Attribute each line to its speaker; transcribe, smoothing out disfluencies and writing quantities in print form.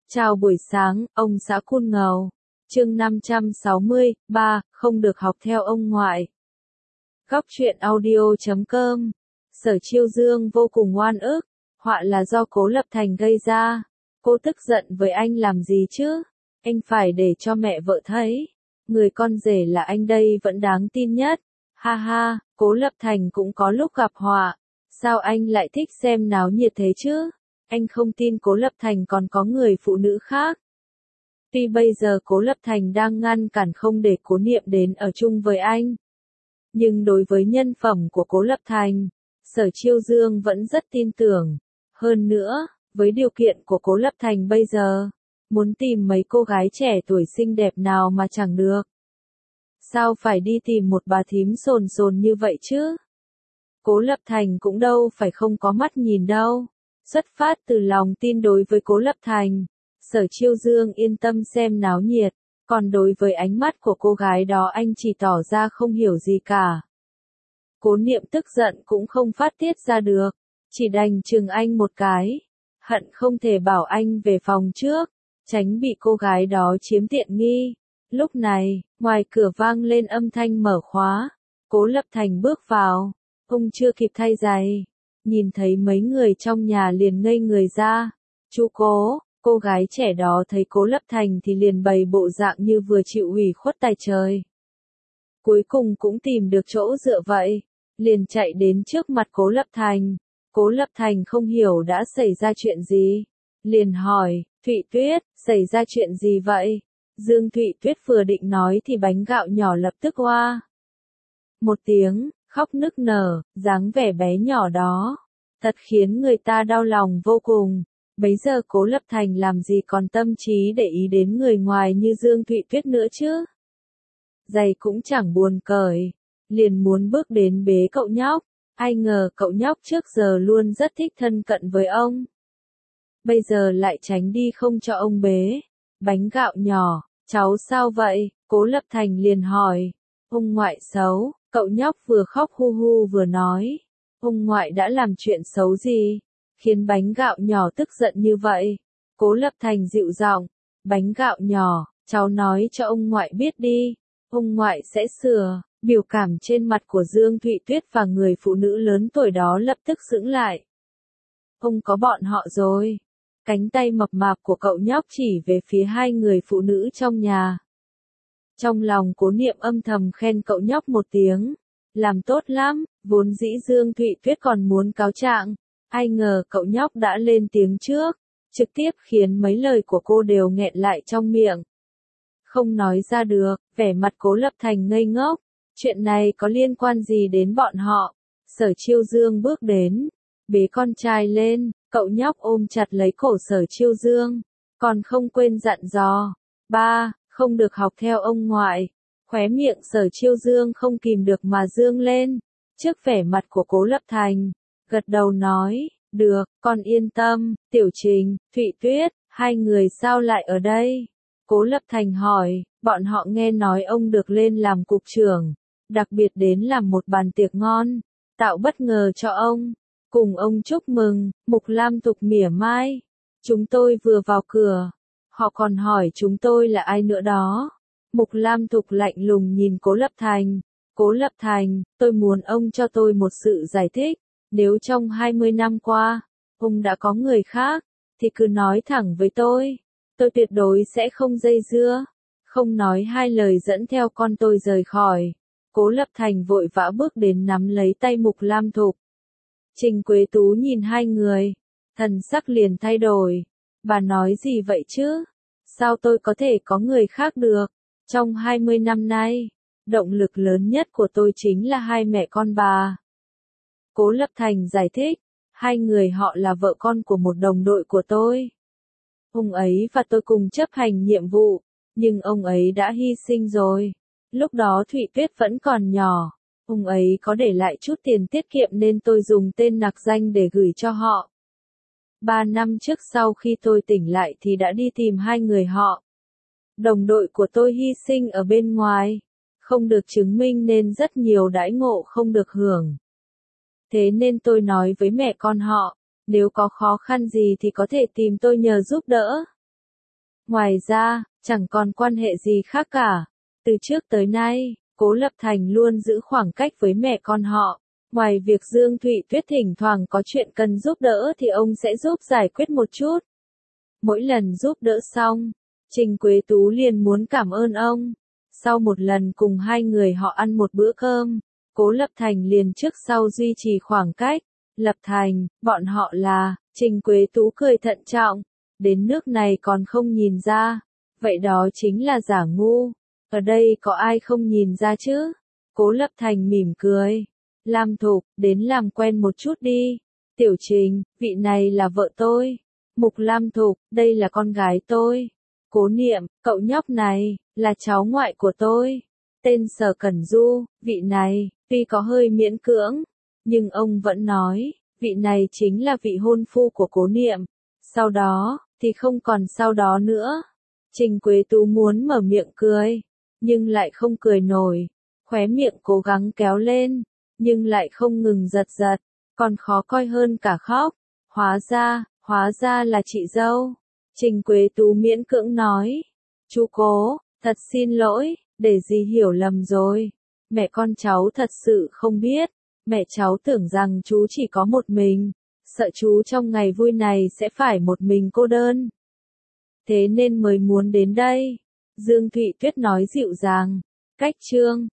Speaker 1: Chào buổi sáng, ông xã Cun Ngầu. Chương 563, không được học theo ông ngoại. Góc truyện audio.com. Sở Chiêu Dương vô cùng oan ức, họa là do Cố Lập Thành gây ra. Cô tức giận với anh làm gì chứ? Anh phải để cho mẹ vợ thấy. Người con rể là anh đây vẫn đáng tin nhất. Ha ha, Cố Lập Thành cũng có lúc gặp họa. Sao anh lại thích xem náo nhiệt thế chứ? Anh không tin Cố Lập Thành còn có người phụ nữ khác. Tuy bây giờ Cố Lập Thành đang ngăn cản không để Cố Niệm đến ở chung với anh. Nhưng đối với nhân phẩm của Cố Lập Thành, Sở Chiêu Dương vẫn rất tin tưởng. Hơn nữa, với điều kiện của Cố Lập Thành bây giờ, muốn tìm mấy cô gái trẻ tuổi xinh đẹp nào mà chẳng được. Sao phải đi tìm một bà thím sồn sồn như vậy chứ? Cố Lập Thành cũng đâu phải không có mắt nhìn đâu. Xuất phát từ lòng tin đối với Cố Lập Thành, Sở Chiêu Dương yên tâm xem náo nhiệt, còn đối với ánh mắt của cô gái đó anh chỉ tỏ ra không hiểu gì cả. Cố Niệm tức giận cũng không phát tiết ra được, chỉ đành chừng anh một cái, hận không thể bảo anh về phòng trước, tránh bị cô gái đó chiếm tiện nghi. Lúc này, ngoài cửa vang lên âm thanh mở khóa, Cố Lập Thành bước vào, ông chưa kịp thay giày. Nhìn thấy mấy người trong nhà liền ngây người ra. Chú Cố, cô gái trẻ đó thấy Cố Lập Thành thì liền bày bộ dạng như vừa chịu ủy khuất tài trời. Cuối cùng cũng tìm được chỗ dựa vậy, liền chạy đến trước mặt Cố Lập Thành. Cố Lập Thành không hiểu đã xảy ra chuyện gì, liền hỏi, Thụy Tuyết, xảy ra chuyện gì vậy? Dương Thụy Tuyết vừa định nói thì bánh gạo nhỏ lập tức oa một tiếng, khóc nức nở, dáng vẻ bé nhỏ đó, thật khiến người ta đau lòng vô cùng. Bấy giờ Cố Lập Thành làm gì còn tâm trí để ý đến người ngoài như Dương Thụy Tuyết nữa chứ? Giày cũng chẳng buồn cởi, liền muốn bước đến bế cậu nhóc, ai ngờ cậu nhóc trước giờ luôn rất thích thân cận với ông. Bây giờ lại tránh đi không cho ông bế. Bánh gạo nhỏ, cháu sao vậy? Cố Lập Thành liền hỏi. Ông ngoại xấu. Cậu nhóc vừa khóc hu hu vừa nói, ông ngoại đã làm chuyện xấu gì, khiến bánh gạo nhỏ tức giận như vậy. Cố Lập Thành dịu giọng, bánh gạo nhỏ, cháu nói cho ông ngoại biết đi, ông ngoại sẽ sửa. Biểu cảm trên mặt của Dương Thụy Tuyết và người phụ nữ lớn tuổi đó lập tức sững lại. Ông có bọn họ rồi. Cánh tay mập mạp của cậu nhóc chỉ về phía hai người phụ nữ trong nhà. Trong lòng Cố Niệm âm thầm khen cậu nhóc một tiếng, làm tốt lắm, vốn dĩ Dương Thụy Tuyết còn muốn cáo trạng, ai ngờ cậu nhóc đã lên tiếng trước, trực tiếp khiến mấy lời của cô đều nghẹn lại trong miệng. Không nói ra được, vẻ mặt Cố Lập Thành ngây ngốc, chuyện này có liên quan gì đến bọn họ? Sở Chiêu Dương bước đến, bế con trai lên, cậu nhóc ôm chặt lấy cổ Sở Chiêu Dương, còn không quên dặn dò, ba, không được học theo ông ngoại. Khóe miệng Sở Chiêu Dương không kìm được mà dương lên, trước vẻ mặt của Cố Lập Thành, gật đầu nói, được, con yên tâm. Tiểu Trình, Thụy Tuyết, hai người sao lại ở đây? Cố Lập Thành hỏi, bọn họ nghe nói ông được lên làm cục trưởng, đặc biệt đến làm một bàn tiệc ngon, tạo bất ngờ cho ông, cùng ông chúc mừng. Mục Lam Tục mỉa mai, chúng tôi vừa vào cửa, họ còn hỏi chúng tôi là ai nữa đó. Mục Lam Tục lạnh lùng nhìn Cố Lập Thành. Cố Lập Thành, tôi muốn ông cho tôi một sự giải thích. Nếu trong 20 năm qua, ông đã có người khác, thì cứ nói thẳng với tôi. Tôi tuyệt đối sẽ không dây dưa. Không nói hai lời dẫn theo con tôi rời khỏi. Cố Lập Thành vội vã bước đến nắm lấy tay Mục Lam Tục. Trình Quế Tú nhìn hai người, thần sắc liền thay đổi. Bà nói gì vậy chứ? Sao tôi có thể có người khác được? Trong 20 năm nay, động lực lớn nhất của tôi chính là hai mẹ con bà. Cố Lập Thành giải thích, hai người họ là vợ con của một đồng đội của tôi. Ông ấy và tôi cùng chấp hành nhiệm vụ, nhưng ông ấy đã hy sinh rồi. Lúc đó Thụy Tuyết vẫn còn nhỏ, ông ấy có để lại chút tiền tiết kiệm nên tôi dùng tên nặc danh để gửi cho họ. 3 năm trước sau khi tôi tỉnh lại thì đã đi tìm hai người họ. Đồng đội của tôi hy sinh ở bên ngoài, không được chứng minh nên rất nhiều đãi ngộ không được hưởng. Thế nên tôi nói với mẹ con họ, nếu có khó khăn gì thì có thể tìm tôi nhờ giúp đỡ. Ngoài ra, chẳng còn quan hệ gì khác cả. Từ trước tới nay, Cố Lập Thành luôn giữ khoảng cách với mẹ con họ. Ngoài việc Dương Thụy Tuyết thỉnh thoảng có chuyện cần giúp đỡ thì ông sẽ giúp giải quyết một chút. Mỗi lần giúp đỡ xong, Trình Quế Tú liền muốn cảm ơn ông. Sau một lần cùng hai người họ ăn một bữa cơm, Cố Lập Thành liền trước sau duy trì khoảng cách. Lập Thành, bọn họ là, Trình Quế Tú cười thận trọng, đến nước này còn không nhìn ra, vậy đó chính là giả ngu. Ở đây có ai không nhìn ra chứ? Cố Lập Thành mỉm cười. Lam Thục, đến làm quen một chút đi. Tiểu Trình, vị này là vợ tôi. Mục Lam Thục, đây là con gái tôi. Cố Niệm, cậu nhóc này, là cháu ngoại của tôi. Tên Sở Cẩn Du, vị này, tuy có hơi miễn cưỡng, nhưng ông vẫn nói, vị này chính là vị hôn phu của Cố Niệm. Sau đó, thì không còn sau đó nữa. Trình Quế Tú muốn mở miệng cười, nhưng lại không cười nổi. Khóe miệng cố gắng kéo lên, nhưng lại không ngừng giật giật, còn khó coi hơn cả khóc. Hóa ra là chị dâu. Trình Quế Tú miễn cưỡng nói. Chú Cố, thật xin lỗi, để dì hiểu lầm rồi. Mẹ con cháu thật sự không biết. Mẹ cháu tưởng rằng chú chỉ có một mình. Sợ chú trong ngày vui này sẽ phải một mình cô đơn. Thế nên mới muốn đến đây. Dương Thụy Tuyết nói dịu dàng. Cách chương